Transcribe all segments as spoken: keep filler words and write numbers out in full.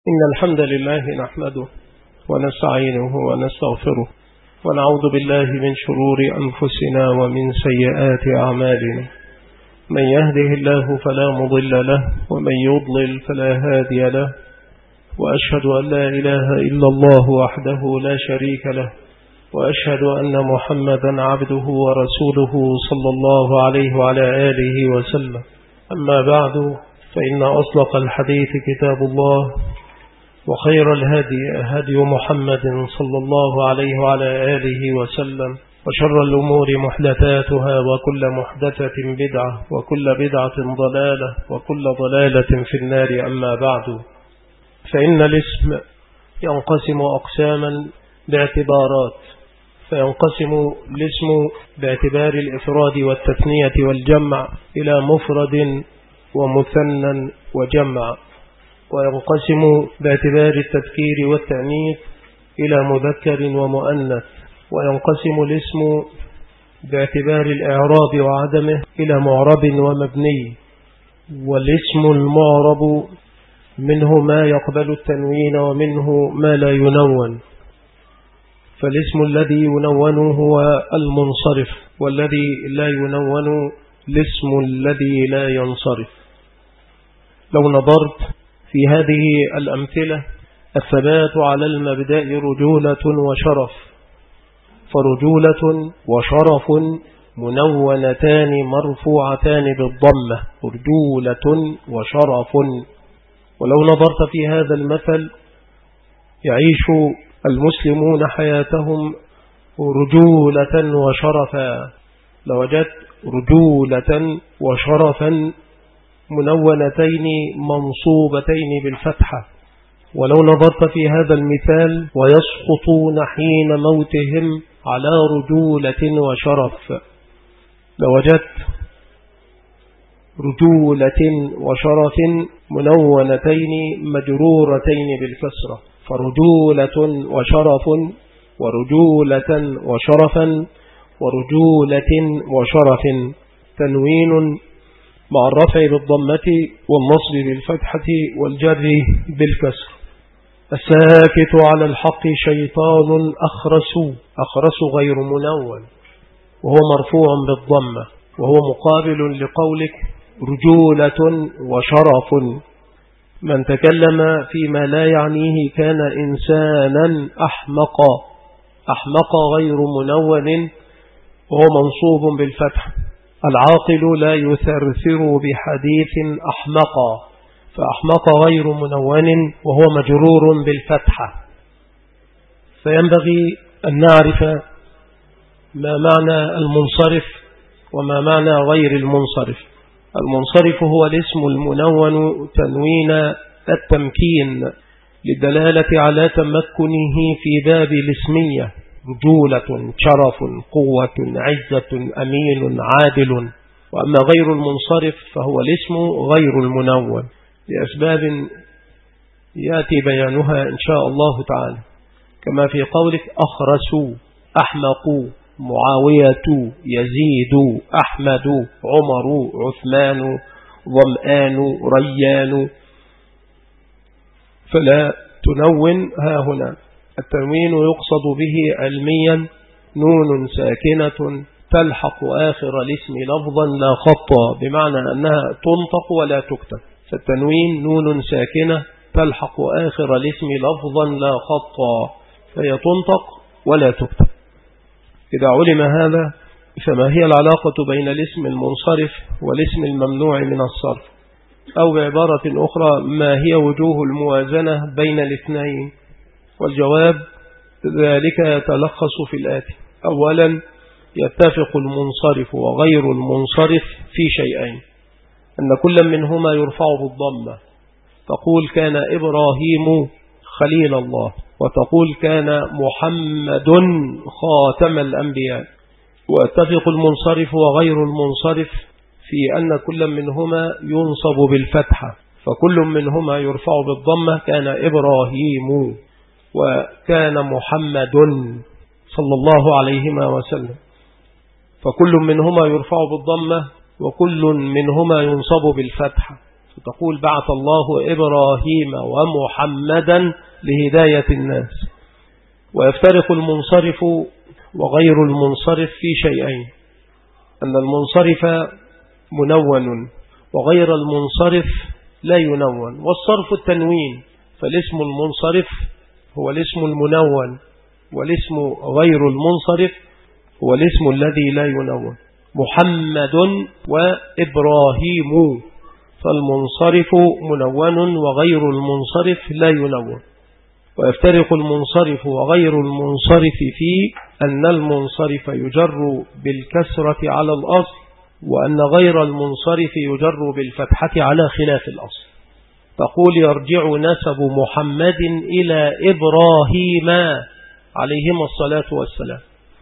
إن الحمد لله نحمده ونستعينه ونستغفره ونعوذ بالله من شرور أنفسنا ومن سيئات أعمالنا. من يهده الله فلا مضل له ومن يضلل فلا هادي له، وأشهد أن لا إله إلا الله وحده لا شريك له، وأشهد أن محمدا عبده ورسوله صلى الله عليه وعلى آله وسلم. أما بعد، فإن أصدق الحديث كتاب الله، وخير الهدي هدي محمد صلى الله عليه وعلى آله وسلم، وشر الأمور محدثاتها، وكل محدثة بدعة، وكل بدعة ضلالة، وكل ضلالة في النار. أما بعد، فإن الاسم ينقسم أقساما باعتبارات، فينقسم الاسم باعتبار الإفراد والتثنية والجمع إلى مفرد ومثنى وجمع، وينقسم باعتبار التذكير والتأنيث إلى مذكر ومؤنث، وينقسم الاسم باعتبار الإعراب وعدمه إلى معرب ومبني. والاسم المعرب منه ما يقبل التنوين ومنه ما لا ينون، فالاسم الذي ينون هو المنصرف، والذي لا ينون الاسم الذي لا ينصرف. لو نظرت في هذه الأمثلة، الثبات على المبدأ رجولة وشرف، فرجولة وشرف منونتان مرفوعتان بالضمة، رجولة وشرف. ولو نظرت في هذا المثل، يعيش المسلمون حياتهم رجولة وشرفا، لوجدت رجولة وشرفا منونتين منصوبتين بالفتحة. ولو نظرت في هذا المثال، ويسقطون حين موتهم على رجولة وشرف، لوجدت رجولة وشرف منونتين مجرورتين بالكسرة، فرجولة وشرف ورجولة وشرفا ورجولة وشرف، تنوين مع الرفع بالضمة والنصب بالفتحة والجر بالكسر. الساكت على الحق شيطان أخرس، أخرس غير منون، وهو مرفوع بالضمة، وهو مقابل لقولك رجولة وشرف. من تكلم فيما لا يعنيه كان إنسانا أحمق، أحمق غير منون وهو منصوب بالفتح. العاقل لا يثرثر بحديث أحمق، فأحمق غير منون وهو مجرور بالفتحة. فينبغي أن نعرف ما معنى المنصرف وما معنى غير المنصرف. المنصرف هو الاسم المنون تنوين التمكين للدلالة على تمكنه في باب الاسمية، رجولة، شرف، قوة، عزة، أمين، عادل. وأما غير المنصرف فهو الاسم غير المنون لأسباب يأتي بيانها إن شاء الله تعالى، كما في قولك أخرسوا، أحمقوا، معاوية، يزيد، أحمد، عمر، عثمان، ظمآن، ريان. فلا تنون ها هنا. التنوين يقصد به علميا نون ساكنة تلحق آخر الاسم لفظا لا خطا، بمعنى أنها تنطق ولا تكتب. فالتنوين نون ساكنة تلحق آخر الاسم لفظا لا خطا، فهي تنطق ولا تكتب. إذا علم هذا، فما هي العلاقة بين الاسم المنصرف والاسم الممنوع من الصرف؟ أو بعبارة أخرى، ما هي وجوه الموازنة بين الاثنين؟ والجواب ذلك يتلخص في الآتي. أولا، يتفق المنصرف وغير المنصرف في شيئين: أن كل منهما يرفع بالضمة، تقول كان إبراهيم خليل الله، وتقول كان محمد خاتم الأنبياء. ويتفق المنصرف وغير المنصرف في أن كل منهما ينصب بالفتحة، فكل منهما يرفع بالضمة، كان إبراهيم وكان محمد صلى الله عليه وسلم، فكل منهما يرفع بالضمة وكل منهما ينصب بالفتحة. وتقول بعث الله إبراهيم ومحمدا لهداية الناس. ويفترق المنصرف وغير المنصرف في شيئين: أن المنصرف منون وغير المنصرف لا ينون. والصرف التنوين، فالاسم المنصرف هو الاسم المنون، والاسم غير المنصرف هو الاسم الذي لا ينون. محمد وإبراهيم، فالمنصرف منون وغير المنصرف لا ينون. ويفترق المنصرف وغير المنصرف في أن المنصرف يجر بالكسرة على الأصل، وأن غير المنصرف يجر بالفتحة على خلاف الأصل. تقول يرجع نسب محمد إلى إبراهيم عليهما الصلاة والسلام،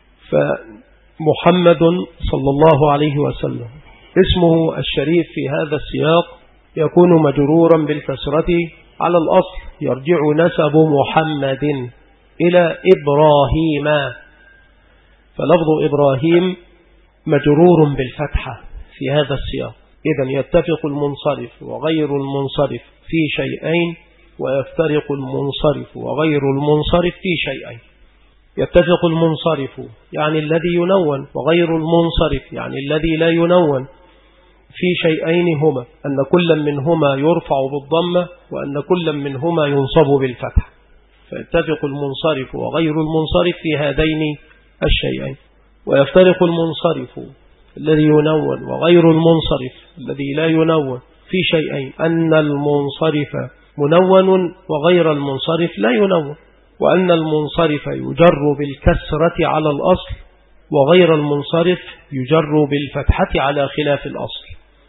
فمحمد صلى الله عليه وسلم اسمه الشريف في هذا السياق يكون مجرورا بالكسرة على الأصل، يرجع نسب محمد إلى إبراهيم، فلفظ إبراهيم مجرور بالفتحة في هذا السياق. إذن يتفق المنصرف وغير المنصرف في شيئين، ويفترق المنصرف وغير المنصرف في شيئين. يتفق المنصرف يعني الذي ينون، وغير المنصرف يعني الذي لا ينون في شيئين هما: أن كل منهما يرفع بالضمة، وأن كل منهما ينصب بالفتح. فيتفق المنصرف وغير المنصرف في هذين الشيئين. ويفترق المنصرف الذي ينون وغير المنصرف الذي لا ينون في شيئين: أن المنصرف منون وغير المنصرف لا ينون، وأن المنصرف يجر بالكسرة على الأصل، وغير المنصرف يجر بالفتحة على خلاف الأصل.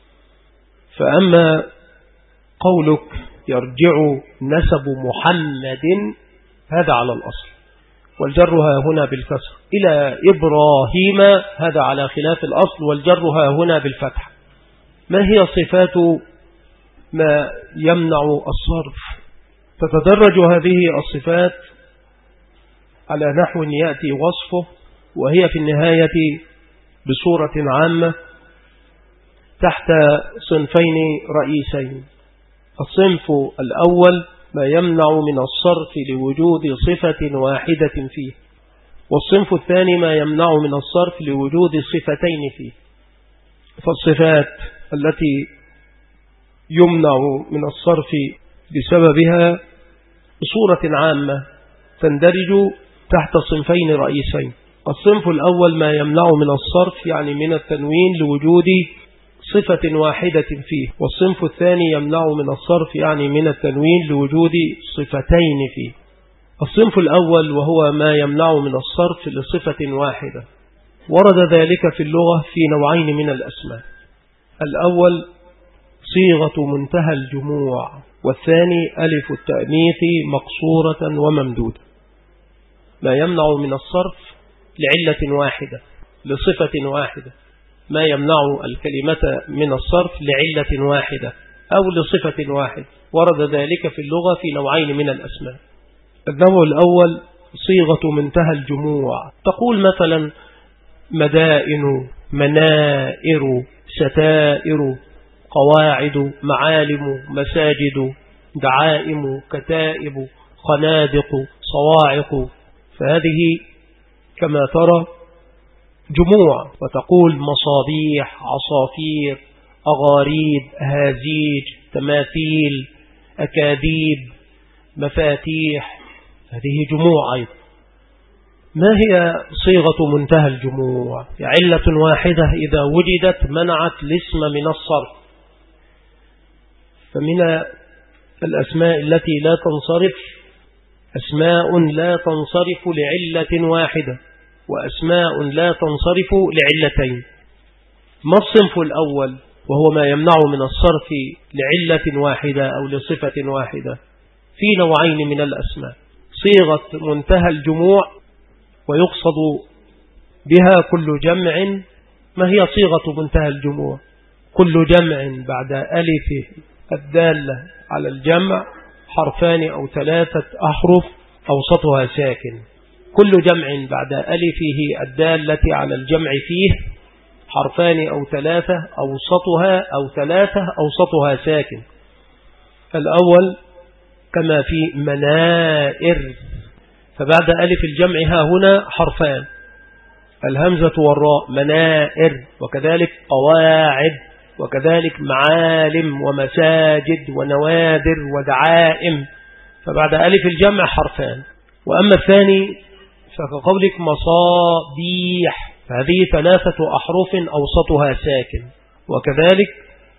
فأما قولك يرجع نسب محمد هذا على الأصل، والجرها هنا بالكسر، إلى إبراهيم هذا على خلاف الأصل، والجرها هنا بالفتح. ما هي صفات ما يمنع الصرف؟ تتدرج هذه الصفات على نحو يأتي وصفه، وهي في النهاية بصورة عامة تحت صنفين رئيسين. الصنف الأول ما يمنع من الصرف لوجود صفة واحدة فيه، والصنف الثاني ما يمنع من الصرف لوجود صفتين فيه. فالصفات التي يمنع من الصرف بسببها بصورة عامة تندرج تحت صنفين رئيسين. الصنف الأول ما يمنع من الصرف يعني من التنوين لوجود صفة واحدة فيه، والصنف الثاني يمنع من الصرف يعني من التنوين لوجود صفتين فيه. الصنف الأول وهو ما يمنع من الصرف لصفة واحدة، ورد ذلك في اللغة في نوعين من الأسماء: الأول صيغة منتهى الجموع، والثاني ألف التأنيث مقصورة وممدودة. ما يمنع من الصرف لعلة واحدة لصفة واحدة، ما يمنع الكلمة من الصرف لعلة واحدة أو لصفة واحدة، ورد ذلك في اللغة في نوعين من الأسماء. النوع الأول صيغة منتهى الجموع، تقول مثلا مدائن، منائر، ستائر، قواعد، معالم، مساجد، دعائم، كتائب، خنادق، صواعق. فهذه كما ترى جموع. وتقول مصابيح، عصافير، أغاريب، هازيج، تماثيل، أكاذيب، مفاتيح، هذه جموع أيضا. ما هي صيغة منتهى الجموع؟ علة واحدة إذا وجدت منعت الاسم من الصرف. فمن الأسماء التي لا تنصرف أسماء لا تنصرف لعلة واحدة، وأسماء لا تنصرف لعلتين. ما الصنف الأول وهو ما يمنع من الصرف لعلة واحدة أو لصفة واحدة؟ في نوعين من الأسماء: صيغة منتهى الجموع، ويقصد بها كل جمع. ما هي صيغة منتهى الجموع؟ كل جمع بعد ألف الدالة على الجمع حرفان أو ثلاثة أحرف أوسطها ساكن. كل جمع بعد ألفه الدالة على الجمع فيه حرفان أو ثلاثة أوسطها أو ثلاثة أوسطها ساكن. الأول كما في منائر، فبعد ألف الجمع ها هنا حرفان، الهمزة والراء، منائر، وكذلك قواعد، وكذلك معالم ومساجد ونوادر ودعائم، فبعد ألف الجمع حرفان. وأما الثاني فكقولك مصابيح، فهذه ثلاثة أحرف أوسطها ساكن، وكذلك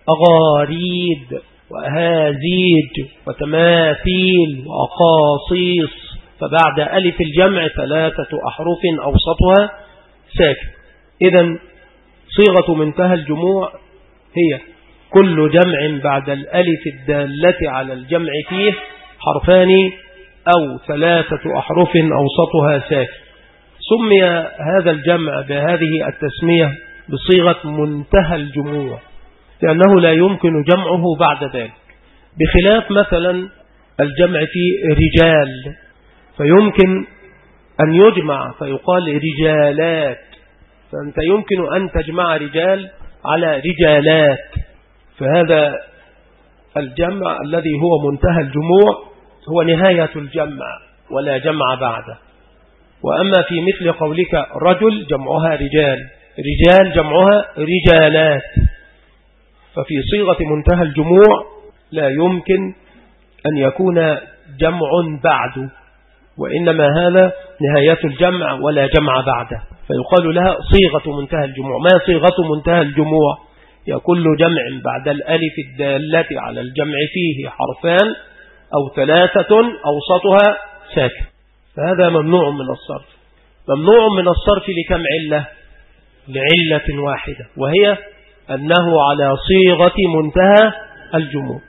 أغاريد وأهازيج وتماثيل وأقاصيص، فبعد ألف الجمع ثلاثة أحرف أوسطها ساكن. إذن صيغة منتهى الجموع هي كل جمع بعد الألف الدالة على الجمع فيه حرفان أو ثلاثة أحرف أوسطها ساكن. سمي هذا الجمع بهذه التسمية بصيغة منتهى الجموع لأنه لا يمكن جمعه بعد ذلك، بخلاف مثلا الجمع في رجال، فيمكن أن يجمع فيقال رجالات، فأنت يمكن أن تجمع رجال على رجالات، فهذا الجمع الذي هو منتهى الجموع هو نهاية الجمع ولا جمع بعده. وأما في مثل قولك رجل جمعها رجال، رجال جمعها رجالات، ففي صيغة منتهى الجموع لا يمكن أن يكون جمع بعده، وإنما هذا نهاية الجمع ولا جمع بعده، فيقال لها صيغة منتهى الجموع. ما صيغة منتهى الجموع؟ هي كل جمع بعد الألف الدالة على الجمع فيه حرفان أو ثلاثة أوسطها ساكن، فهذا ممنوع من الصرف. ممنوع من الصرف لكم علة؟ لعلة واحدة، وهي أنه على صيغة منتهى الجموع.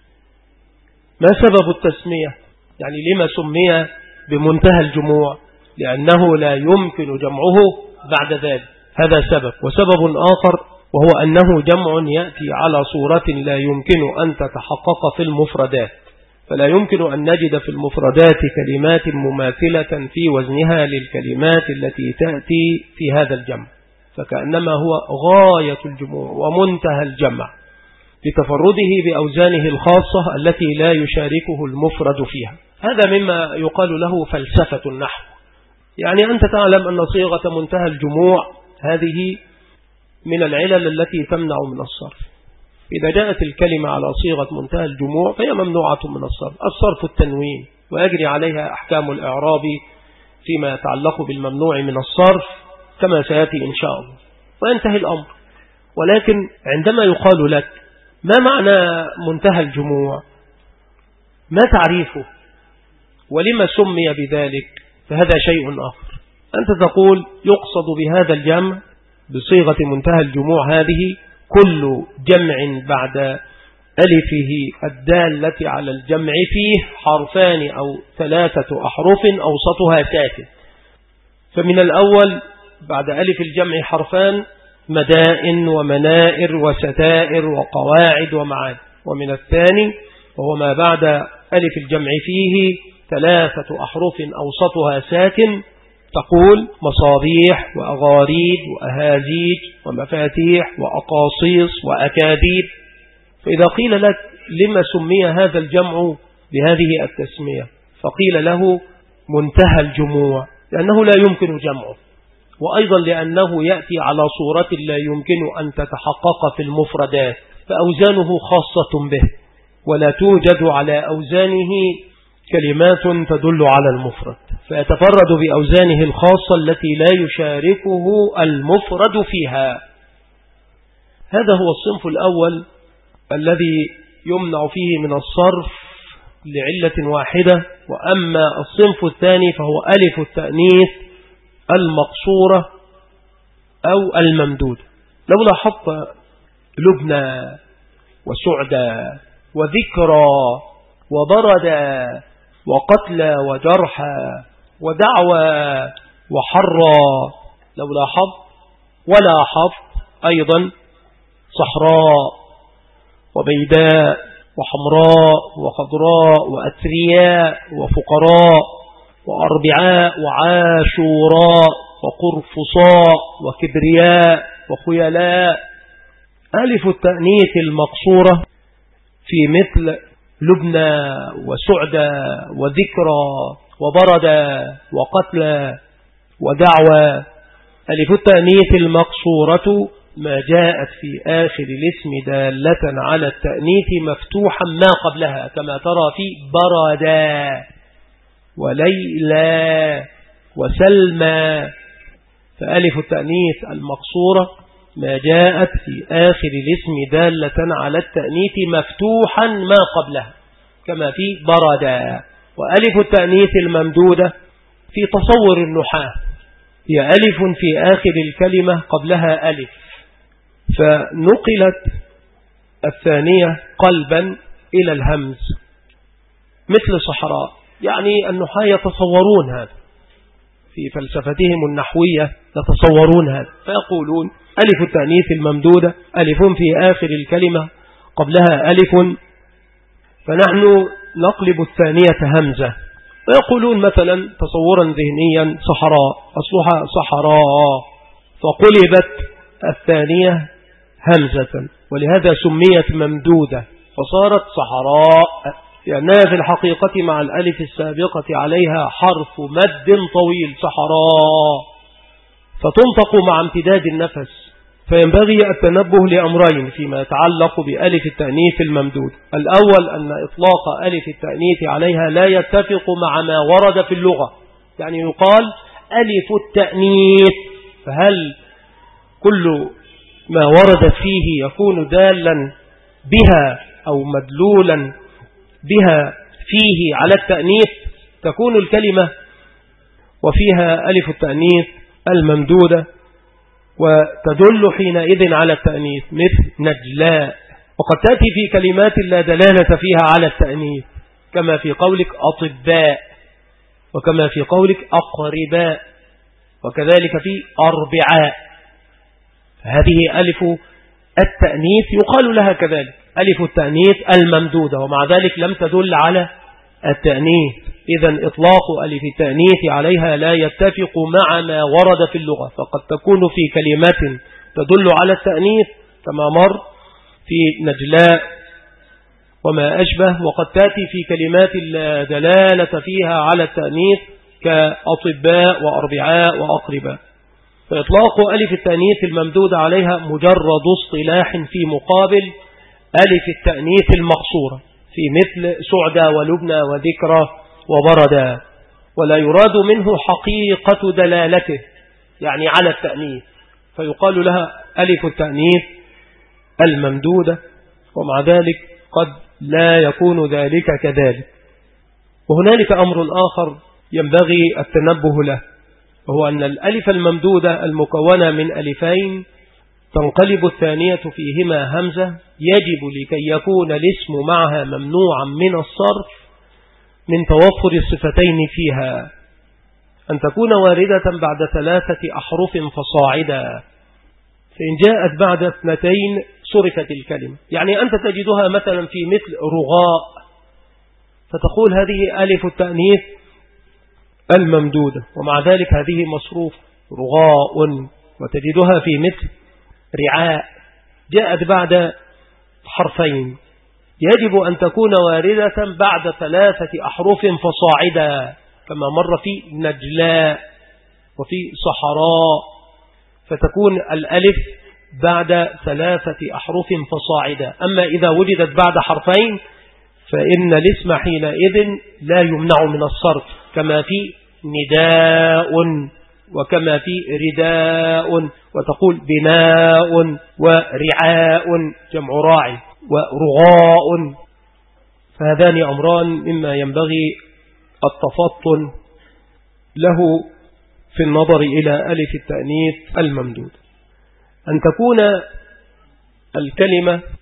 ما سبب التسمية؟ يعني لما سمي بمنتهى الجموع؟ لأنه لا يمكن جمعه بعد ذلك، هذا سبب. وسبب آخر وهو أنه جمع يأتي على صورة لا يمكن أن تتحقق في المفردات، فلا يمكن أن نجد في المفردات كلمات مماثلة في وزنها للكلمات التي تأتي في هذا الجمع، فكأنما هو غاية الجموع ومنتهى الجمع لتفرده بأوزانه الخاصة التي لا يشاركه المفرد فيها. هذا مما يقال له فلسفة النحو. يعني أنت تعلم أن صيغة منتهى الجموع هذه من العلل التي تمنع من الصرف. إذا جاءت الكلمة على صيغة منتهى الجموع فهي ممنوعة من الصرف. الصرف التنوين، ويجري عليها أحكام الإعراب فيما يتعلق بالممنوع من الصرف كما سيأتي إن شاء الله، وينتهي الأمر. ولكن عندما يقال لك ما معنى منتهى الجموع، ما تعريفه، ولما سمي بذلك، فهذا شيء آخر. أنت تقول يقصد بهذا الجمع بصيغة منتهى الجموع هذه كل جمع بعد ألفه الدالة على الجمع فيه حرفان أو ثلاثة أحرف أوسطها ساكن. فمن الأول بعد ألف الجمع حرفان مدائن ومنائر وستائر وقواعد ومعاد. ومن الثاني وهو ما بعد ألف الجمع فيه ثلاثة أحرف أوسطها ساكن، تقول مصابيح وأغاريد وأهازيج ومفاتيح وأقاصيص وأكاذيب. فإذا قيل لك لما سمي هذا الجمع بهذه التسمية، فقيل له منتهى الجموع لأنه لا يمكن جمعه، وأيضا لأنه يأتي على صورة لا يمكن أن تتحقق في المفردات، فأوزانه خاصة به، ولا توجد على أوزانه كلمات تدل على المفرد، فيتفرد بأوزانه الخاصة التي لا يشاركه المفرد فيها. هذا هو الصنف الأول الذي يمنع فيه من الصرف لعلة واحدة. وأما الصنف الثاني فهو ألف التأنيث المقصورة أو الممدودة. لو لاحظت لبنى وسعدى وذكرى وبردى وقتلى وجرحى ودعوى وحرى، لو لاحظت ولاحظت أيضا صحراء وبيداء وحمراء وخضراء وأثرياء وفقراء وأربعاء وعاشوراء وقرفصاء وكبرياء وخيلاء. ألف التأنيث المقصورة في مثل لبنى وسعدى وذكرى وبردى وقتلى ودعوى. ألف التأنيث المقصورة ما جاءت في آخر الاسم دالة على التأنيث مفتوحا ما قبلها، كما ترى في بردا وليلى وسلمى. فألف التأنيث المقصورة ما جاءت في آخر الاسم دالة على التأنيث مفتوحا ما قبلها، كما في بردا. وألف التأنيث الممدودة في تصور النحاة هي ألف في آخر الكلمة قبلها ألف، فنقلت الثانية قلبا إلى الهمز مثل صحراء. يعني النحاة يتصورون هذا في فلسفتهم النحوية، يتصورون هذا فيقولون ألف التأنيث الممدودة ألف في آخر الكلمة قبلها ألف، فنحن نقلب الثانية همزة. ويقولون مثلا تصورا ذهنيا صحراء أصلها صحراء، فقلبت الثانية همزة، ولهذا سميت ممدودة فصارت صحراء، لأنها في الحقيقة مع الألف السابقة عليها حرف مد طويل صحراء، فتنطق مع امتداد النفس. فينبغي التنبه لأمرين فيما يتعلق بألف التأنيث الممدود. الأول أن إطلاق ألف التأنيث عليها لا يتفق مع ما ورد في اللغة، يعني يقال ألف التأنيث، فهل كل ما ورد فيه يكون دالا بها أو مدلولا بها فيه على التأنيث؟ تكون الكلمة وفيها ألف التأنيث الممدودة وتدل حينئذ على التأنيث، مثل نجلاء. وقد تأتي في كلمات لا دلالة فيها على التأنيث، كما في قولك أطباء، وكما في قولك أقرباء، وكذلك في أربعاء. هذه ألف التأنيث يقال لها كذلك ألف التأنيث الممدودة، ومع ذلك لم تدل على التأنيث. إذن إطلاق ألف التأنيث عليها لا يتفق مع ما ورد في اللغة، فقد تكون في كلمات تدل على التأنيث كما مر في نجلاء وما أشبه، وقد تأتي في كلمات لا دلالة فيها على التأنيث كأطباء وأربعاء وأقرباء. فإطلاق ألف التأنيث الممدودة عليها مجرد اصطلاح في مقابل ألف التأنيث المقصورة في مثل سعدى ولبنى وذكرى وبردا، ولا يراد منه حقيقة دلالته يعني على التأنيث، فيقال لها ألف التأنيث الممدودة، ومع ذلك قد لا يكون ذلك كذلك. وهنالك أمر آخر ينبغي التنبه له، وهو أن الألف الممدودة المكونة من ألفين تنقلب الثانية فيهما همزة، يجب لكي يكون الاسم معها ممنوعا من الصرف من توفر الصفتين فيها أن تكون واردة بعد ثلاثة أحرف فصاعدا، فإن جاءت بعد اثنتين صرفت الكلمة. يعني أنت تجدها مثلا في مثل رغاء، فتقول هذه ألف التأنيث الممدودة، ومع ذلك هذه مصروف رغاء. وتجدها في مثل رعاء، جاءت بعد حرفين، يجب أن تكون واردة بعد ثلاثة أحرف فصاعدا، كما مر في نجلاء وفي صحراء، فتكون الألف بعد ثلاثة أحرف فصاعدا. أما إذا وجدت بعد حرفين فإن الاسم حينئذ لا يمنع من الصرف، كما في نداء وكما في رداء، وتقول بناء ورعاء جمع راعي ورغاء. فهذان أمران مما ينبغي التفطن له في النظر إلى ألف التأنيث الممدود، أن تكون الكلمة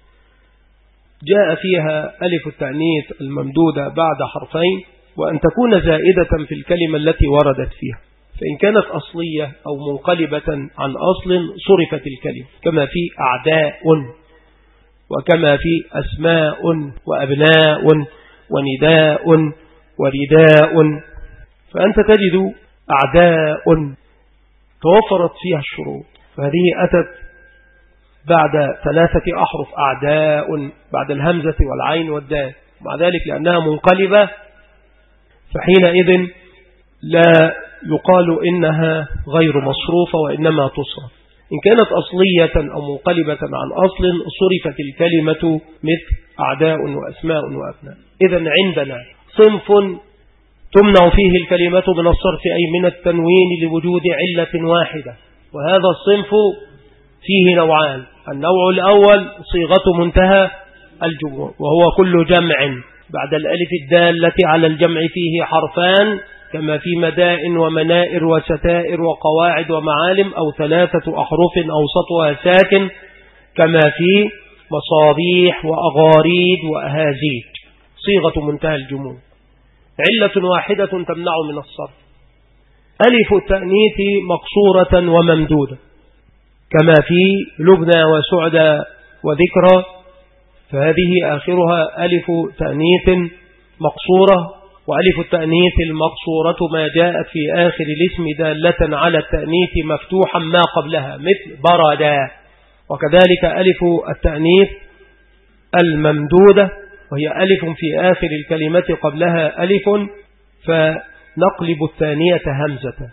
جاء فيها ألف التأنيث الممدودة بعد حرفين، وأن تكون زائدة في الكلمة التي وردت فيها، فإن كانت أصلية أو منقلبة عن أصل صرفت الكلمة، كما في أعداء وكما في أسماء وأبناء ونداء ورداء. فأنت تجد أعداء توفرت فيها الشروط، فهذه أتت بعد ثلاثة أحرف أعداء بعد الهمزة والعين والدال، مع ذلك لأنها منقلبة فحينئذ لا يقال إنها غير مصروفة وإنما تصرف. إن كانت أصلية أو منقلبة عن أصل صرفت الكلمة مثل أعداء وأسماء وأبناء. إذن عندنا صنف تمنع فيه الكلمة من الصرف أي من التنوين لوجود علة واحدة، وهذا الصنف فيه نوعان. النوع الأول صيغة منتهى الجموع، وهو كل جمع بعد الألف الدالة على الجمع فيه حرفان كما في مدائن ومنائر وستائر وقواعد ومعالم، أو ثلاثة أحرف أوسطها ساكن كما في مصابيح وأغاريد وأهازيج. صيغة منتهى الجموع. علة واحدة تمنع من الصرف. ألف التأنيث مقصورة وممدودة كما في لبنى وسعدى وذكرى، فهذه آخرها ألف تأنيث مقصورة. وألف التأنيث المقصورة ما جاءت في آخر الاسم دالة على التأنيث مفتوحا ما قبلها مثل بردا. وكذلك ألف التأنيث الممدودة وهي ألف في آخر الكلمة قبلها ألف فنقلب الثانية همزة.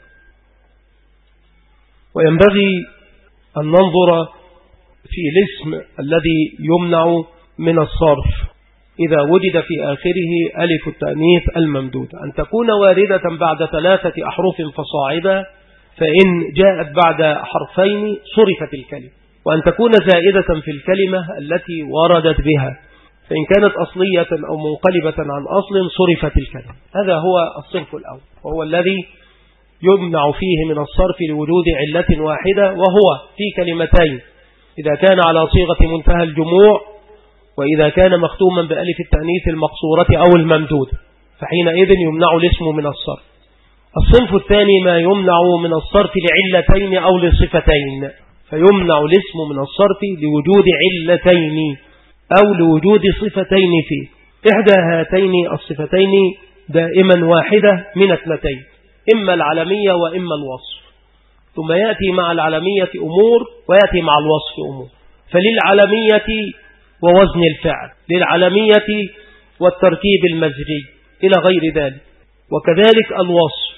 وينبغي أن ننظر في الاسم الذي يمنع من الصرف إذا وجد في آخره ألف التأنيث الممدود أن تكون واردة بعد ثلاثة أحرف فصاعدا، فإن جاءت بعد حرفين صرفت الكلمة، وأن تكون زائدة في الكلمة التي وردت بها، فإن كانت أصلية أو منقلبة عن أصل صرفت الكلمة. هذا هو الصنف الأول، وهو الذي يمنع فيه من الصرف لوجود علة واحدة، وهو في كلمتين إذا كان على صيغة منتهى الجموع، وإذا كان مختوما بألف التأنيث المقصورة أو الممدود، فحينئذ يمنع الاسم من الصرف. الصنف الثاني ما يمنع من الصرف لعلتين أو لصفتين، فيمنع الاسم من الصرف لوجود علتين أو لوجود صفتين فيه. إحدى هاتين الصفتين دائما واحدة من اثنتين، إما العلمية وإما الوصف، ثم يأتي مع العلمية أمور ويأتي مع الوصف أمور. فللعلمية ووزن الفعل، للعلمية والتركيب المزجي إلى غير ذلك. وكذلك الوصف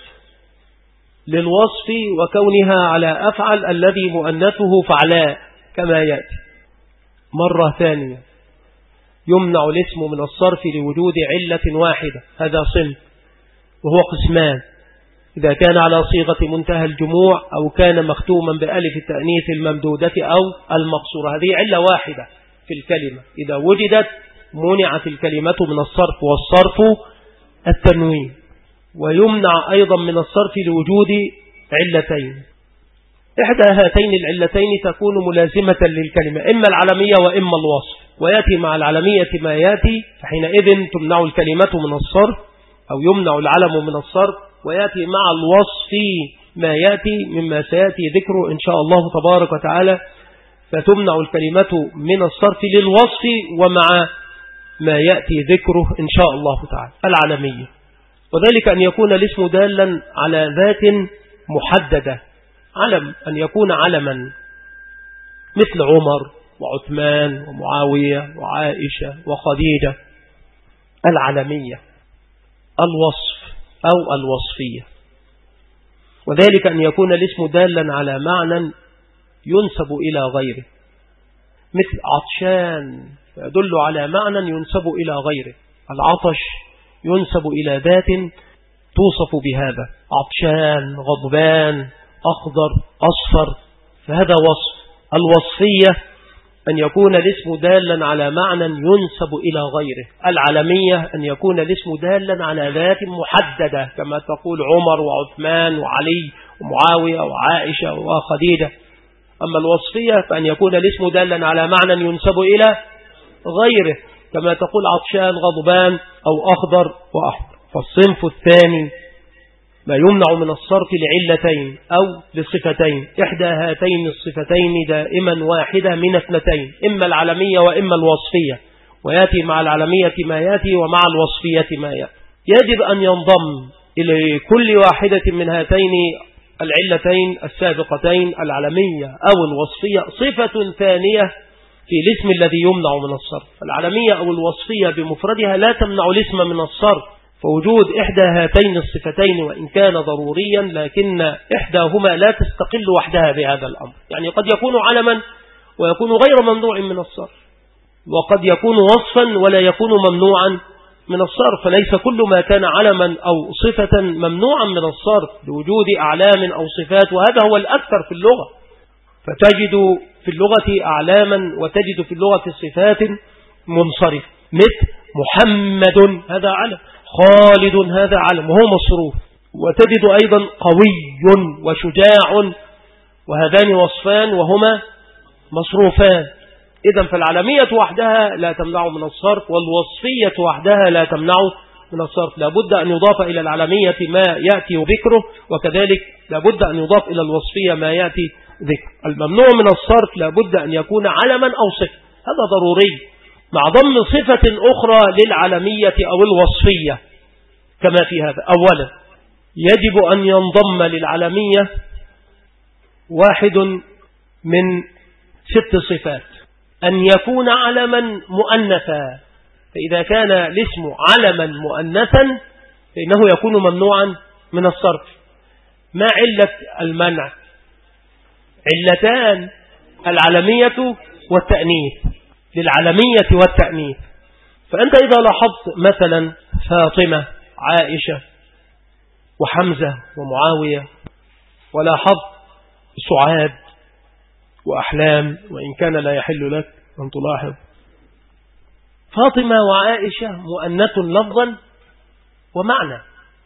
للوصف وكونها على أفعل الذي مؤنثه فعلاء كما يأتي. مرة ثانية يمنع الاسم من الصرف لوجود علة واحدة، هذا صنف وهو قسمان: إذا كان على صيغة منتهى الجموع أو كان مختوما بألف التأنيث الممدودة أو المقصورة. هذه علة واحدة في الكلمة، إذا وجدت منعت الكلمة من الصرف، والصرف التنوين. ويمنع أيضا من الصرف لوجود علتين، إحدى هاتين العلتين تكون ملازمة للكلمة، إما العلمية وإما الوصف، ويأتي مع العلمية ما يأتي، فحينئذ تمنع الكلمة من الصرف أو يمنع العلم من الصرف، ويأتي مع الوصف ما يأتي مما سيأتي ذكره إن شاء الله تبارك وتعالى، فتمنع الكلمة من الصرف للوصف ومع ما يأتي ذكره إن شاء الله تعالى. العلمية، وذلك أن يكون الاسم دالا على ذات محددة، علم أن يكون علما مثل عمر وعثمان ومعاوية وعائشة وخديجة. العلمية. الوصف أو الوصفية، وذلك أن يكون الاسم دالا على معنى ينسب إلى غيره، مثل عطشان يدل على معنى ينسب إلى غيره. العطش ينسب إلى ذات توصف بهذا، عطشان، غضبان، أخضر، أصفر، فهذا وصف. الوصفية أن يكون الاسم دالا على معنى ينسب إلى غيره. العلمية أن يكون الاسم دالا على ذات محددة كما تقول عمر وعثمان وعلي ومعاوية وعائشة وخديجة. أما الوصفية فأن يكون الاسم دالا على معنى ينسب إلى غيره كما تقول عطشان، غضبان أو أخضر وأحمر. فالصنف الثاني ما يمنع من الصرف لعلتين أو لصفتين، إحدى هاتين الصفتين دائما واحدة من اثنتين، إما العلمية وإما الوصفية، ويأتي مع العلمية ما يأتي ومع الوصفية ما يأتي. يجب أن ينضم إلى كل واحدة من هاتين العلتين السابقتين، العلمية أو الوصفية، صفة ثانية في الاسم الذي يمنع من الصرف. العلمية أو الوصفية بمفردها لا تمنع الاسم من الصرف، فوجود إحدى هاتين الصفتين وإن كان ضروريا لكن إحداهما لا تستقل وحدها بهذا الأمر. يعني قد يكون علما ويكون غير ممنوع من الصرف، وقد يكون وصفا ولا يكون ممنوعا من الصرف، فليس كل ما كان علما أو صفة ممنوعا من الصرف لوجود أعلام أو صفات، وهذا هو الأكثر في اللغة. فتجد في اللغة أعلاما وتجد في اللغة صفات منصرف، مثل محمد هذا علم، خالد هذا علم وهو مصروف، وتجد أيضا قوي وشجاع وهذان وصفان وهما مصروفان. إذن فالعلمية وحدها لا تمنع من الصرف، والوصفية وحدها لا تمنع من الصرف. لابد أن يضاف إلى العلمية ما يأتي ذكره، وكذلك لابد أن يضاف إلى الوصفية ما يأتي ذكر. الممنوع من الصرف لابد أن يكون علما أو صفة، هذا ضروري، مع ضم صفة أخرى للعلمية أو الوصفية كما في هذا. أولا يجب أن ينضم للعلمية واحد من ست صفات، أن يكون علما مؤنثا، فإذا كان الاسم علما مؤنثا فإنه يكون ممنوعا من الصرف. ما علة المنع؟ علتان، العلمية والتأنيث، للعلمية والتأنيث. فأنت إذا لاحظت مثلا فاطمة، عائشة، وحمزة ومعاوية، ولاحظت سعاد وأحلام، وإن كان لا يحل لك أن تلاحظ، فاطمة وعائشة مؤنث لفظا ومعنى،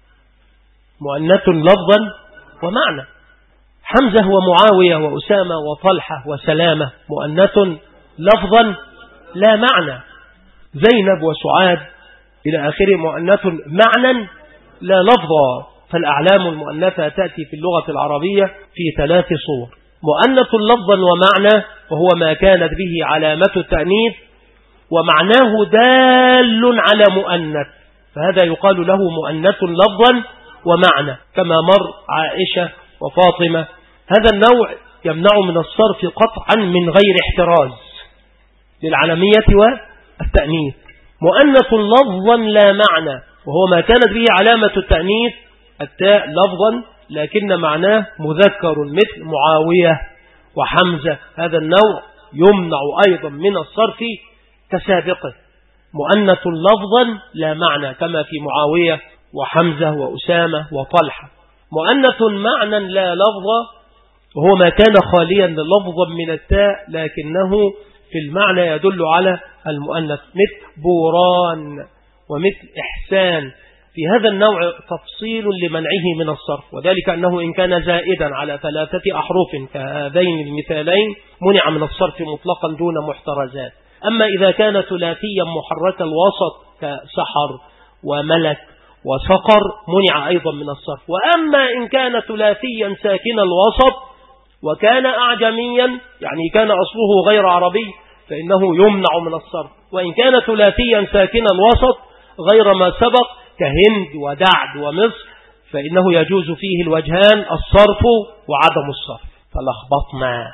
مؤنث لفظا ومعنى. حمزة ومعاوية وأسامة وطلحة وسلامة مؤنث لفظا لا معنى. زينب وسعاد إلى آخره مؤنث معنى لا لفظا. فالأعلام المؤنثة تأتي في اللغة العربية في ثلاث صور: مؤنث لفظا ومعنى، وهو ما كانت به علامة التأنيث ومعناه دال على مؤنث، فهذا يقال له مؤنث لفظا ومعنى، كما مر عائشة وفاطمة. هذا النوع يمنع من الصرف قطعا من غير احتراز للعلمية والتأنيث. مؤنث لفظا لا معنى، وهو ما كانت به علامة التأنيث التاء لفظا لكن معناه مذكر، مثل معاوية وحمزة. هذا النوع يمنع أيضا من الصرف كسابقه، مؤنث لفظا لا معنى، كما في معاوية وحمزة وأسامة وطلحة. مؤنث معنى لا لفظا، وهو ما كان خاليا للفظا من التاء لكنه في المعنى يدل على المؤنث، مثل بوران ومثل إحسان. في هذا النوع تفصيل لمنعه من الصرف، وذلك أنه إن كان زائدا على ثلاثة أحرف كهذين المثالين منع من الصرف مطلقا دون محترزات. أما إذا كان ثلاثيا محرك الوسط كسحر وملك وسقر منع أيضا من الصرف. وأما إن كان ثلاثيا ساكن الوسط وكان أعجميا، يعني كان أصله غير عربي، فإنه يمنع من الصرف. وإن كان ثلاثيا ساكن الوسط غير ما سبق كهند ودعد ومصر، فإنه يجوز فيه الوجهان، الصرف وعدم الصرف. فلخبطنا.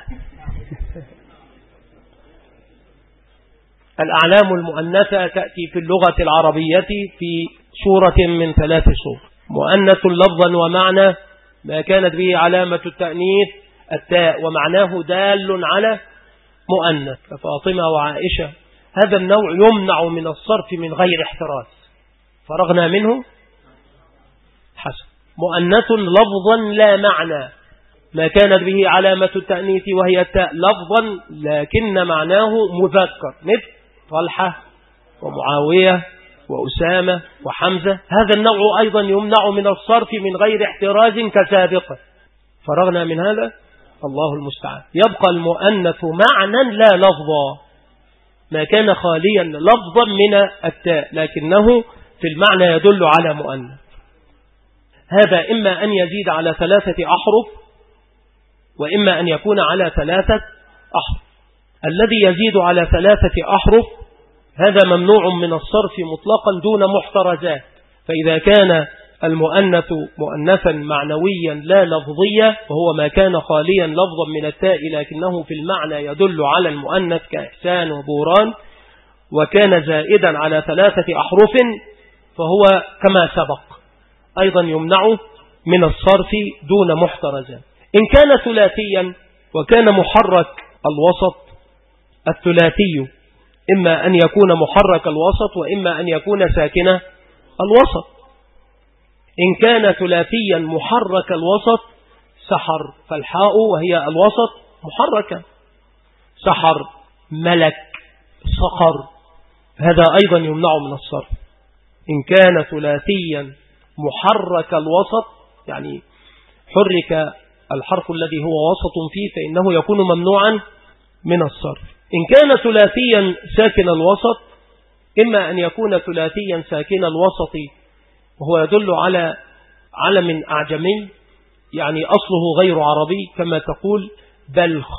الأعلام المؤنثة تأتي في اللغة العربية في سورة من ثلاث سور: مؤنث لفظا ومعنى، ما كانت به علامة التأنيث التاء ومعناه دال على مؤنث، كفاطمة وعائشة. هذا النوع يمنع من الصرف من غير احتراز. فرغنا منه حسن. مؤنث لفظا لا معنى، ما كانت به علامة التأنيث وهي التاء لفظا لكن معناه مذكر، مثل طلحة ومعاوية وأسامة وحمزة. هذا النوع أيضا يمنع من الصرف من غير احتراز كسابقه. فرغنا من هذا، الله المستعان. يبقى المؤنث معنى لا لفظا، ما كان خاليا لفظا من التاء لكنه في المعنى يدل على مؤنث. هذا إما أن يزيد على ثلاثة أحرف وإما أن يكون على ثلاثة أحرف. الذي يزيد على ثلاثة أحرف هذا ممنوع من الصرف مطلقا دون محترزات. فإذا كان المؤنث مؤنثا معنويا لا لفظيا، وهو ما كان خاليا لفظا من التاء لكنه في المعنى يدل على المؤنث كإحسان وبوران، وكان زائدا على ثلاثة أحرف فهو كما سبق أيضا يمنع من الصرف دون محترزات. إن كان ثلاثيا وكان محرك الوسط، الثلاثي إما أن يكون محرك الوسط وإما أن يكون ساكن الوسط. إن كان ثلاثيا محرك الوسط سحر، فالحاء وهي الوسط محركة، سحر، ملك، صخر، هذا أيضا يمنع من الصرف. إن كان ثلاثيا محرك الوسط يعني حرك الحرف الذي هو وسط فيه فإنه يكون ممنوعا من الصرف. إن كان ثلاثيا ساكن الوسط إما أن يكون ثلاثيا ساكن الوسط وهو يدل على علم أعجمي يعني أصله غير عربي، كما تقول بلخ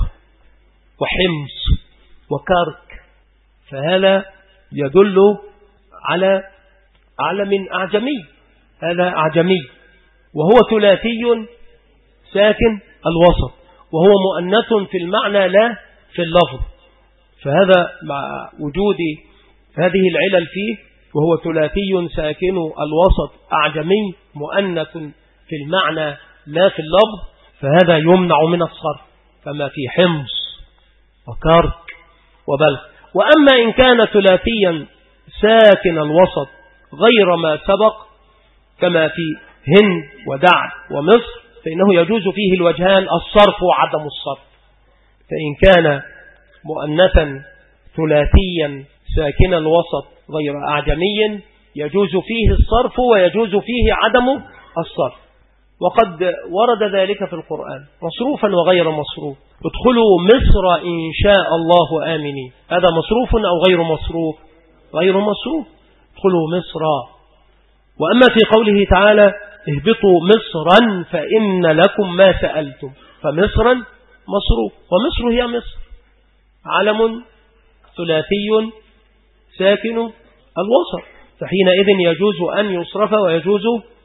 وحمص وكرك، فهذا يدل على علم أعجمي، هذا أعجمي وهو ثلاثي ساكن الوسط وهو مؤنث في المعنى لا في اللفظ، فهذا مع وجود هذه العلل فيه وهو ثلاثي ساكن الوسط أعجمي مؤنث في المعنى لا في اللفظ، فهذا يمنع من الصرف كما في حمص وكرك وبلخ. وأما إن كان ثلاثيا ساكن الوسط غير ما سبق كما في هند ودعد ومصر فإنه يجوز فيه الوجهان الصرف وعدم الصرف. فإن كان مؤنثا ثلاثيا ساكن الوسط غير أعجمي يجوز فيه الصرف ويجوز فيه عدم الصرف، وقد ورد ذلك في القرآن مصروفا وغير مصروف. ادخلوا مصر إن شاء الله آمنين، هذا مصروف أو غير مصروف؟ غير مصروف، ادخلوا مصر. وأما في قوله تعالى اهبطوا مصرا فإن لكم ما سألتم، فمصرا مصروف، ومصر هي مصر علم ثلاثي ساكن الوسط، فحينئذ يجوز أن يصرف ويجوز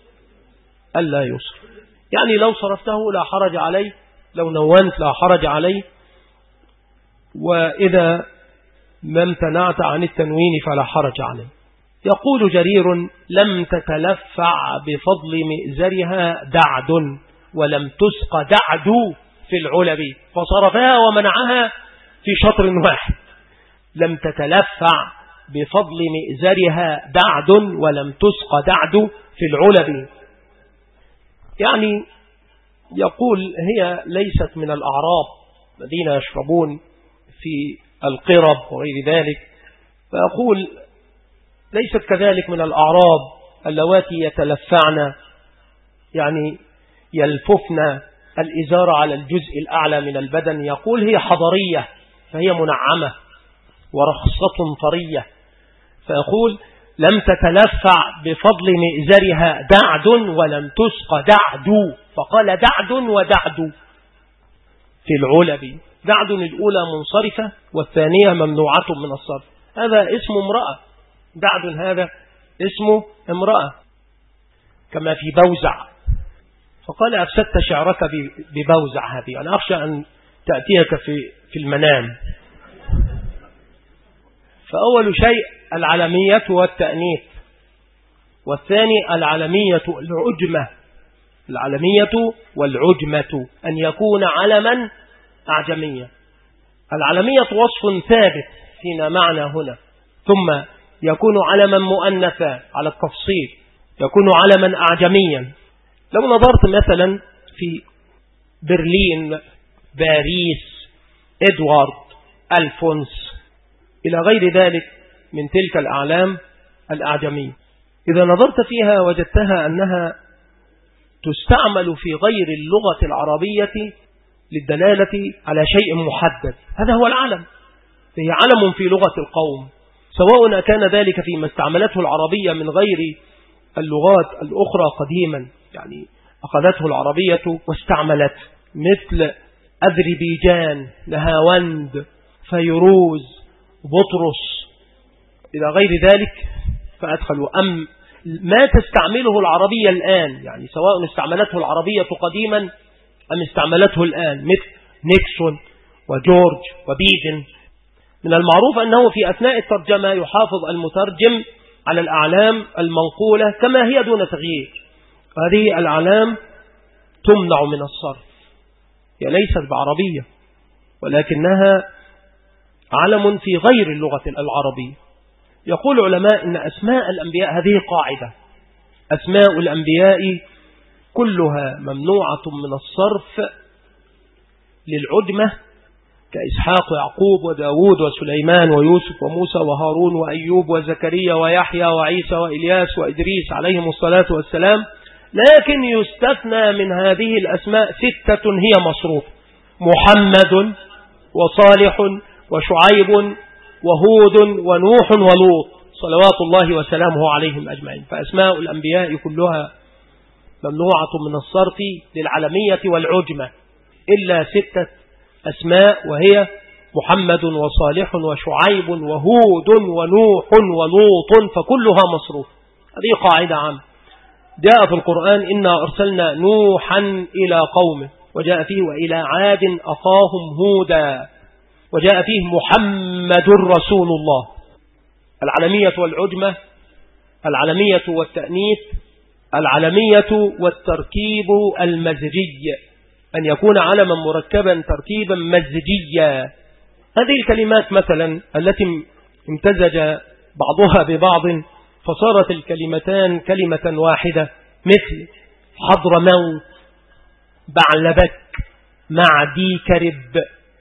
ألا يصرف. يعني لو صرفته لا حرج عليه، لو نونت لا حرج عليه، وإذا ما امتنعت عن التنوين فلا حرج عليه. يقول جرير لم تتلفع بفضل مئزرها دعد ولم تسق دعد في العلب، فصرفها ومنعها في شطر واحد. لم تتلفع بفضل مئزرها دعد ولم تسق دعد في العلب، يعني يقول هي ليست من الأعراب الذين يشربون في القرب وغير ذلك، فأقول ليست كذلك من الأعراب اللواتي يتلفعن يعني يلففن الإزار على الجزء الأعلى من البدن. يقول هي حضرية فهي منعمة ورخصة طرية، فأقول لم تتلفع بفضل مئزرها دعد ولم تسق دعد، فقال دعد ودعد في العلب. دعد الأولى منصرفة والثانية ممنوعة من الصرف، هذا اسم امرأة، دعد هذا اسم امرأة كما في بوزع، فقال أفسدت شعرك ببوزع هذه، أنا أخشى أن تأتيك في في المنام. فأول شيء العلمية والتأنيث، والثاني العلمية العجمة، العلمية والعجمة أن يكون علما أعجميا. العلمية وصف ثابت فينا معنى هنا، ثم يكون علما مؤنثا على التفصيل، يكون علما أعجميا. لو نظرت مثلا في برلين، باريس، إدوارد، ألفونس إلى غير ذلك من تلك الأعلام الأعجمية، إذا نظرت فيها وجدتها أنها تستعمل في غير اللغة العربية للدلالة على شيء محدد، هذا هو العلم، هي علم في لغة القوم، سواء كان ذلك فيما استعملته العربية من غير اللغات الأخرى قديما، يعني أخذته العربية واستعملت، مثل أذربيجان، نهاوند، فيروز، بطرس إلى غير ذلك، فأدخلوا. أم ما تستعمله العربية الآن، يعني سواء استعملته العربية قديما أم استعملته الآن، مثل نيكسون وجورج وبيدن. من المعروف أنه في أثناء الترجمة يحافظ المترجم على الأعلام المنقولة كما هي دون تغيير. هذه الأعلام تمنع من الصرف، هي ليست بعربية ولكنها علم في غير اللغة العربية. يقول علماء إن أسماء الأنبياء، هذه قاعدة، أسماء الأنبياء كلها ممنوعة من الصرف للعجمة، كإسحاق ويعقوب وداود وسليمان ويوسف وموسى وهارون وأيوب وزكريا ويحيى وعيسى وإلياس وإدريس عليهم الصلاة والسلام. لكن يستثنى من هذه الأسماء ستة هي مصروف: محمد وصالح وشعيب وهود ونوح ولوط صلوات الله وسلامه عليهم أجمعين. فأسماء الأنبياء كلها ممنوعة من الصرف للعلمية والعجمة إلا ستة أسماء، وهي محمد وصالح وشعيب وهود ونوح ولوط، فكلها مصروف. هذه قاعدة عامة. جاء في القرآن: إنا أرسلنا نوحا إلى قومه، وجاء فيه: وإلى عاد أخاهم هودا، وجاء فيه: محمد رسول الله. العلمية والعجمة، العلمية والتأنيث، العلمية والتركيب المزجي، أن يكون علما مركبا تركيبا مزجيا. هذه الكلمات مثلا التي امتزج بعضها ببعض فصارت الكلمتان كلمة واحدة، مثل حضرموت، بعلبك، معدي كرب،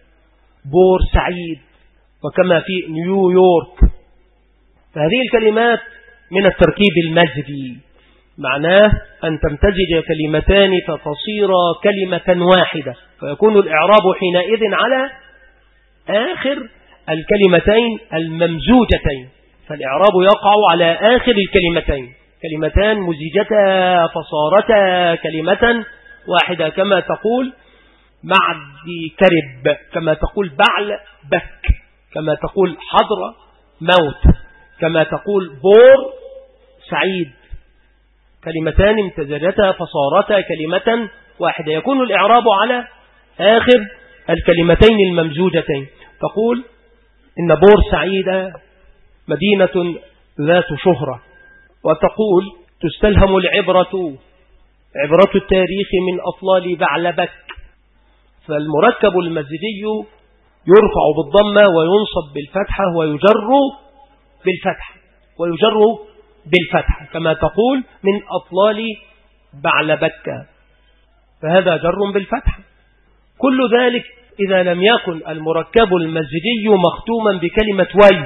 بورسعيد، وكما في نيويورك. فهذه الكلمات من التركيب المزجي، معناه أن تمتزج كلمتان فتصير كلمة واحدة، فيكون الإعراب حينئذ على آخر الكلمتين الممزوجتين، فالإعراب يقع على آخر الكلمتين، كلمتان مزجتا فصارتا كلمة واحدة، كما تقول معدي كرب، كما تقول بعل بك، كما تقول حضر موت، كما تقول بور سعيد، كلمتان امتزجتا فصارتا كلمة واحدة، يكون الإعراب على آخر الكلمتين الممزوجتين. تقول إن بور سعيد مدينة ذات شهرة، وتقول تستلهم العبرة عبرة التاريخ من أطلال بعلبك. فالمركب المزجي يرفع بالضمة وينصب بالفتحة ويجر بالفتحة ويجر بالفتحة، كما تقول من أطلال بعلبك، فهذا جر بالفتحة. كل ذلك إذا لم يكن المركب المزجي مختوما بكلمة وي،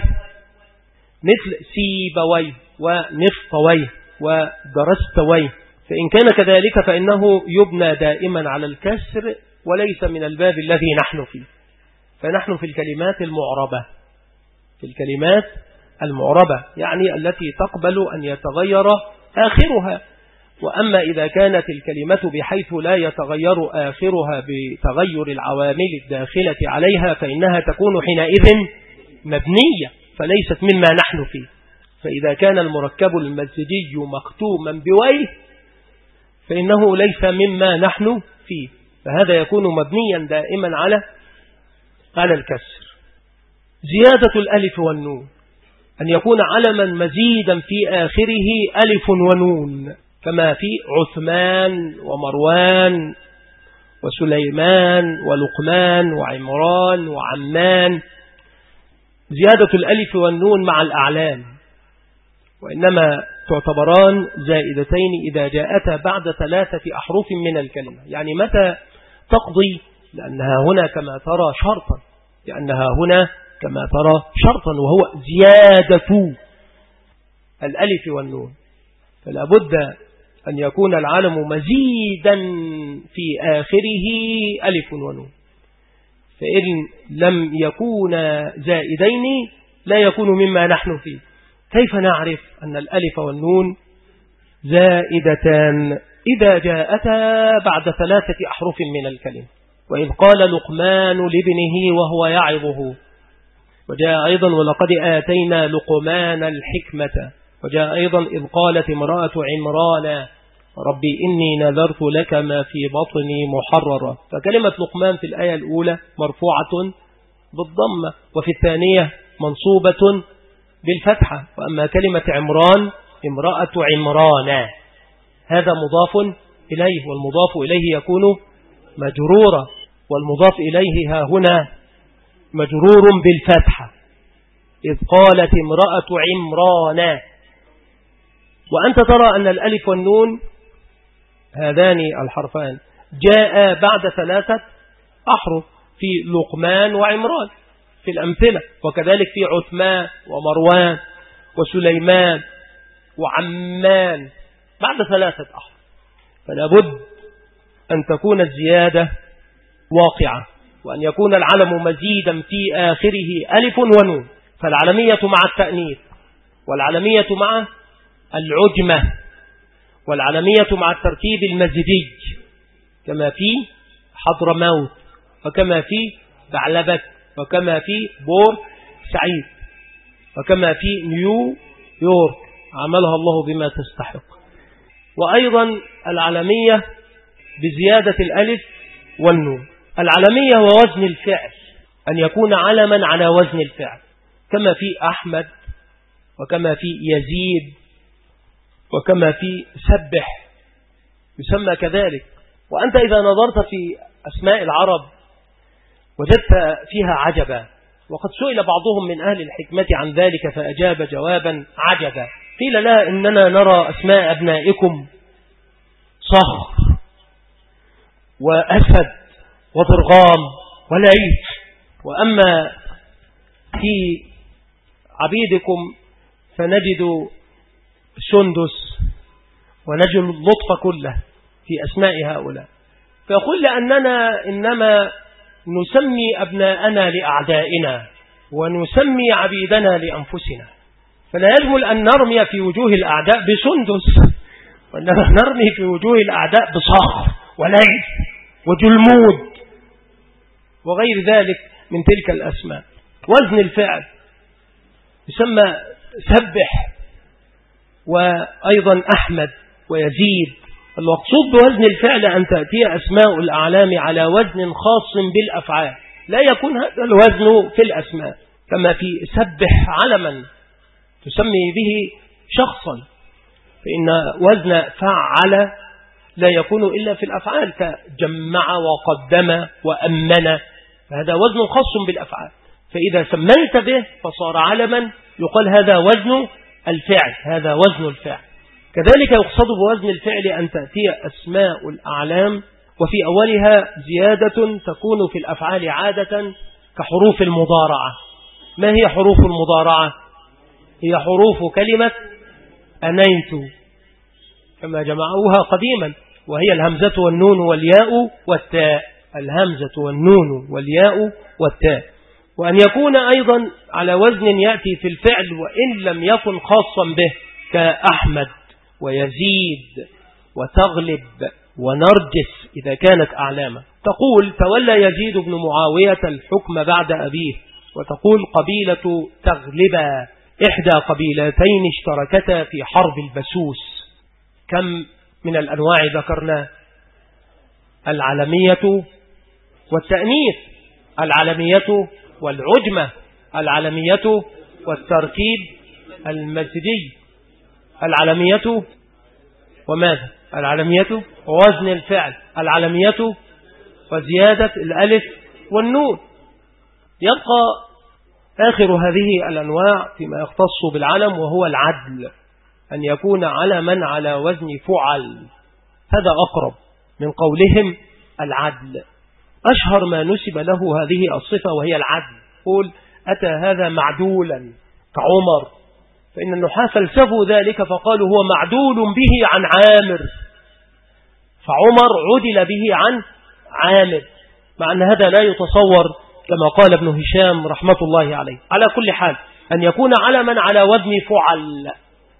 مثل سيبوي ونفطوي ودرستوي، فإن كان كذلك فإنه يبنى دائما على الكسر وليس من الباب الذي نحن فيه. فنحن في الكلمات المعربة، في الكلمات المعربة يعني التي تقبل أن يتغير آخرها. وأما إذا كانت الكلمة بحيث لا يتغير آخرها بتغير العوامل الداخلة عليها فإنها تكون حينئذ مبنية، فليست مما نحن فيه. فإذا كان المركب المزجي مختوما بويه فإنه ليس مما نحن فيه، فهذا يكون مبنيا دائما على على الكسر. زيادة الألف والنون، أن يكون علما مزيدا في آخره ألف ونون، كما في عثمان ومروان وسليمان ولقمان وعمران وعمان. زيادة الألف والنون مع الأعلام، وإنما تعتبران زائدتين إذا جاءتا بعد ثلاثة أحرف من الكلمة. يعني متى تقضي؟ لأنها هنا كما ترى شرطا، لأنها هنا كما ترى شرطا وهو زيادة الألف والنون، فلا بد أن يكون العلم مزيدا في آخره ألف ونون. فإن لم يكون زائدين لا يكون مما نحن فيه. كيف نعرف أن الألف والنون زائدتان؟ إذا جاءتا بعد ثلاثة أحرف من الكلمة. وإذ قال لقمان لابنه وهو يعظه، وجاء أيضا ولقد آتينا لقمان الحكمة وجاء أيضا إذ قالت امرأة عمران ربي إني نذرت لك ما في بطني محررة. فكلمة لقمان في الآية الأولى مرفوعة بالضمة، وفي الثانية منصوبة بالفتحة. وأما كلمة عمران امرأة عمران هذا مضاف إليه، والمضاف إليه يكون مجرورا، والمضاف إليه ها هنا مجرور بالفتحة. إذ قالت امرأة عمران. وأنت ترى أن الألف والنون هذان الحرفان جاء بعد ثلاثة أحرف في لقمان وعمران في الأمثلة، وكذلك في عثمان ومروان وسليمان وعمان بعد ثلاثة أحرف. فلا بد أن تكون الزيادة واقعة، وأن يكون العلم مزيدا في آخره ألف ونون. فالعلمية مع التأنيث، والعلمية مع العجمة، والعلمية مع الترتيب المزيدي، كما في حضرموت، وكما في بعلبك، وكما في بور سعيد، وكما في نيو يورك عملها الله بما تستحق. وأيضا العلمية بزيادة الألف والنون. العلمية هو وزن الفعل، أن يكون علما على وزن الفعل، كما في أحمد، وكما في يزيد، وكما في سبح يسمى كذلك. وأنت إذا نظرت في أسماء العرب وجدت فيها عجبا، وقد سئل بعضهم من أهل الحكمة عن ذلك فأجاب جوابا عجبا. قيل لها إننا نرى أسماء أبنائكم صخر وأسد وضرغام ولعيد، وأما في عبيدكم فنجد سندس ونجد اللطف كله في أسماء هؤلاء. فيقول لأننا إنما نسمي أبناءنا لأعدائنا ونسمي عبيدنا لأنفسنا، فلا يجمل أن نرمي في وجوه الأعداء بسندس، وإنما نرمي في وجوه الأعداء بصخر وليل وجلمود وغير ذلك من تلك الأسماء. وزن الفعل يسمى سبح، وأيضا أحمد ويزيد. المقصود بوزن الفعل أن تأتي أسماء الأعلام على وزن خاص بالأفعال، لا يكون هذا الوزن في الأسماء. كما في سبح علما تسمي به شخصا، فإن وزن فعل لا يكون إلا في الأفعال، كجمع وقدم وأمن، فهذا وزن خاص بالأفعال. فإذا سميت به فصار علما يقال هذا وزن الفعل، هذا وزن الفعل. كذلك يقصد بوزن الفعل أن تأتي أسماء الأعلام وفي أولها زيادة تكون في الأفعال عادة كحروف المضارعة. ما هي حروف المضارعة؟ هي حروف كلمة أنيت كما جمعوها قديما، وهي الهمزة والنون والياء والتاء، الهمزة والنون والياء والتاء. وأن يكون أيضا على وزن يأتي في الفعل وإن لم يكن خاصا به، كأحمد ويزيد وتغلب ونرجس إذا كانت أعلاما. تقول تولى يزيد بن معاوية الحكم بعد أبيه، وتقول قبيلة تغلبا إحدى قبيلتين اشتركتا في حرب البسوس. كم من الأنواع ذكرنا؟ العلمية والتأنيث، العلمية والعجمة، العلمية والتركيب المزيدي، العلمية وماذا؟ العلمية ووزن الفعل، العلمية وزيادة الألف والنون. يبقى آخر هذه الأنواع فيما يختص بالعلم وهو العدل، أن يكون علما على وزن فعل، هذا أقرب من قولهم العدل. أشهر ما نسب له هذه الصفة وهي العدل. قول أتى هذا معدولا كعمر، فإن النحاة فلسفوا ذلك فقالوا هو معدول به عن عامر، فعمر عدل به عن عامر، مع أن هذا لا يتصور كما قال ابن هشام رحمة الله عليه. على كل حال أن يكون علما على وزن فعل،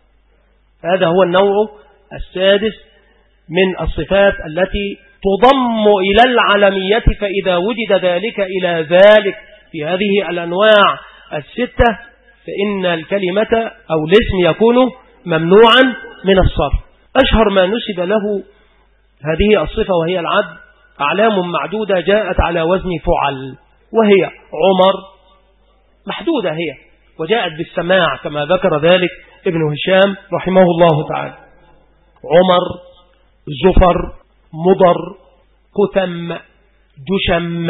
هذا هو النوع السادس من الصفات التي تضم إلى العلمية، فإذا وجد ذلك إلى ذلك في هذه الأنواع الستة فإن الكلمة أو الاسم يكون ممنوعا من الصرف. أشهر ما نسب له هذه الصفة وهي العدل أعلام معدودة جاءت على وزن فعل، وهي عمر محدودة هي، وجاءت بالسماع كما ذكر ذلك ابن هشام رحمه الله تعالى. عمر، زفر، مضر، قتم، جشم،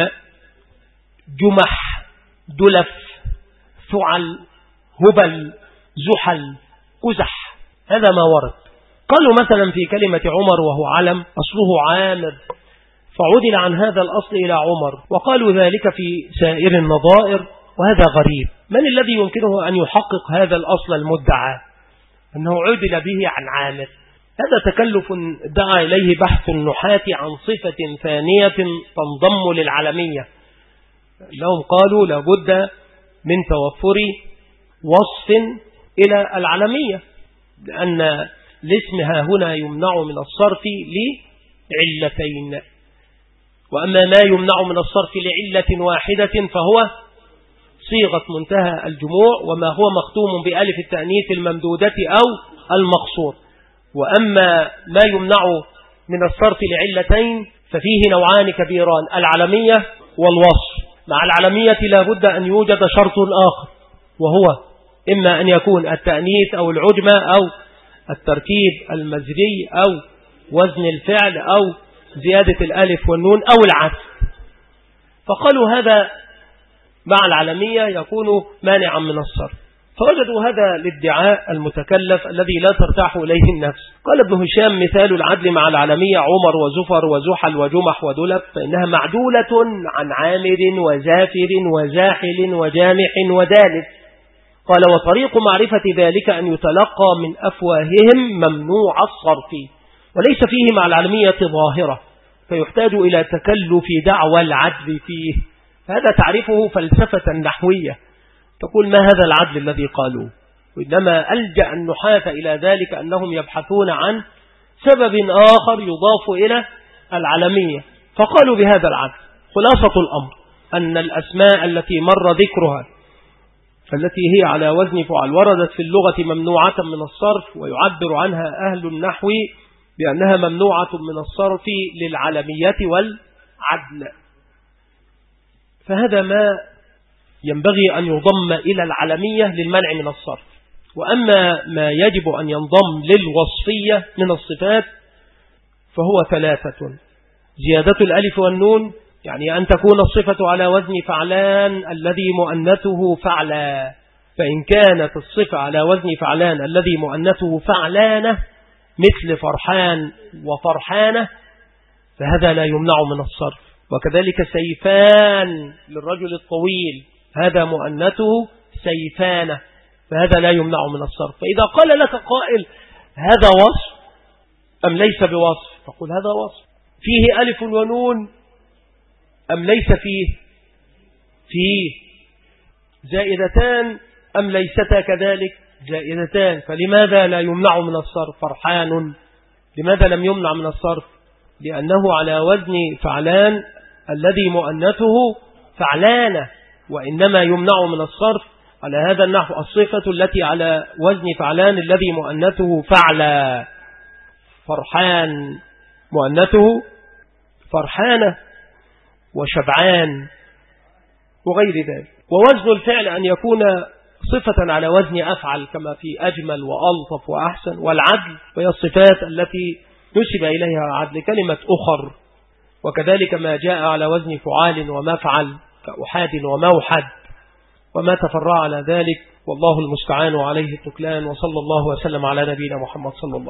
جمح، دلف، فعل، هبل، زحل، قزح، هذا ما ورد. قالوا مثلا في كلمة عمر وهو علم أصله عامر، فعدل عن هذا الأصل إلى عمر، وقالوا ذلك في سائر النظائر، وهذا غريب. من الذي يمكنه أن يحقق هذا الأصل المدعى أنه عدل به عن عامر؟ هذا تكلف دعا إليه بحث النحاة عن صفة ثانية تنضم للعلمية. لهم قالوا لابد من توفر وصف إلى العلمية، لأن الاسم ها هنا يمنع من الصرف لعلتين، وأما ما يمنع من الصرف لعلة واحدة فهو صيغة منتهى الجموع، وما هو مختوم بألف التأنيث الممدودة أو المقصور. وأما ما يمنع من الصرف لعلتين ففيه نوعان كبيران، العلمية والوصف. مع العلمية لا بد أن يوجد شرط آخر، وهو إما أن يكون التأنيث أو العجمة أو التركيب المزجي أو وزن الفعل أو زيادة الألف والنون أو العكس. فقالوا هذا مع العلمية يكون مانعا من الصرف، فوجدوا هذا الادعاء المتكلف الذي لا ترتاح إليه النفس. قال ابن هشام مثال العدل مع العلمية عمر وزفر وزحل وجمح ودلف، فإنها معدولة عن عامر وزافر وزاحل وجامح ودالف. قال وطريق معرفة ذلك أن يتلقى من أفواههم ممنوع الصرف، وليس فيه مع العلمية ظاهرة، فيحتاج إلى تكلف دعوى العدل فيه. هذا تعرفه فلسفة نحوية، تقول ما هذا العدل الذي قالوه، وإنما ألجأ النحاة إلى ذلك أنهم يبحثون عن سبب آخر يضاف إلى العلمية، فقالوا بهذا العدل. خلاصة الأمر أن الأسماء التي مر ذكرها التي هي على وزن فعل وردت في اللغة ممنوعة من الصرف، ويعبر عنها أهل النحو بأنها ممنوعة من الصرف للعلمية والعدل. فهذا ما ينبغي أن يضم إلى العلمية للمنع من الصرف. وأما ما يجب أن ينضم للوصفية من الصفات فهو ثلاثة: زيادة الألف والنون، يعني أن تكون الصفة على وزن فعلان الذي مؤنثه فعلا، فإن كانت الصفة على وزن فعلان الذي مؤنثه فعلانة مثل فرحان وفرحانة فهذا لا يمنع من الصرف. وكذلك سيفان للرجل الطويل، هذا مؤنثه سيفانة، فهذا لا يمنع من الصرف. فإذا قال لك قائل هذا وصف أم ليس بوصف، فقل هذا وصف. فيه ألف ونون أم ليس فيه؟ فيه. زائدتان أم ليستا كذلك؟ زائدتان. فلماذا لا يمنع من الصرف؟ فرحان لماذا لم يمنع من الصرف؟ لأنه على وزن فعلان الذي مؤنثه فعلانة، وإنما يمنع من الصرف على هذا النحو الصفة التي على وزن فعلان الذي مؤنثه فعلا. فرحان مؤنثه فرحانة وشبعان وغير ذلك. ووزن الفعل أن يكون صفة على وزن أفعل كما في أجمل وألطف وأحسن. والعدل وهي الصفات التي نسب إليها عدل كلمة أخر، وكذلك ما جاء على وزن فعال ومفعل كأحاد وموحد وما تفرع على ذلك. والله المستعان عليه التكلان، وصلى الله وسلم على نبينا محمد صلى الله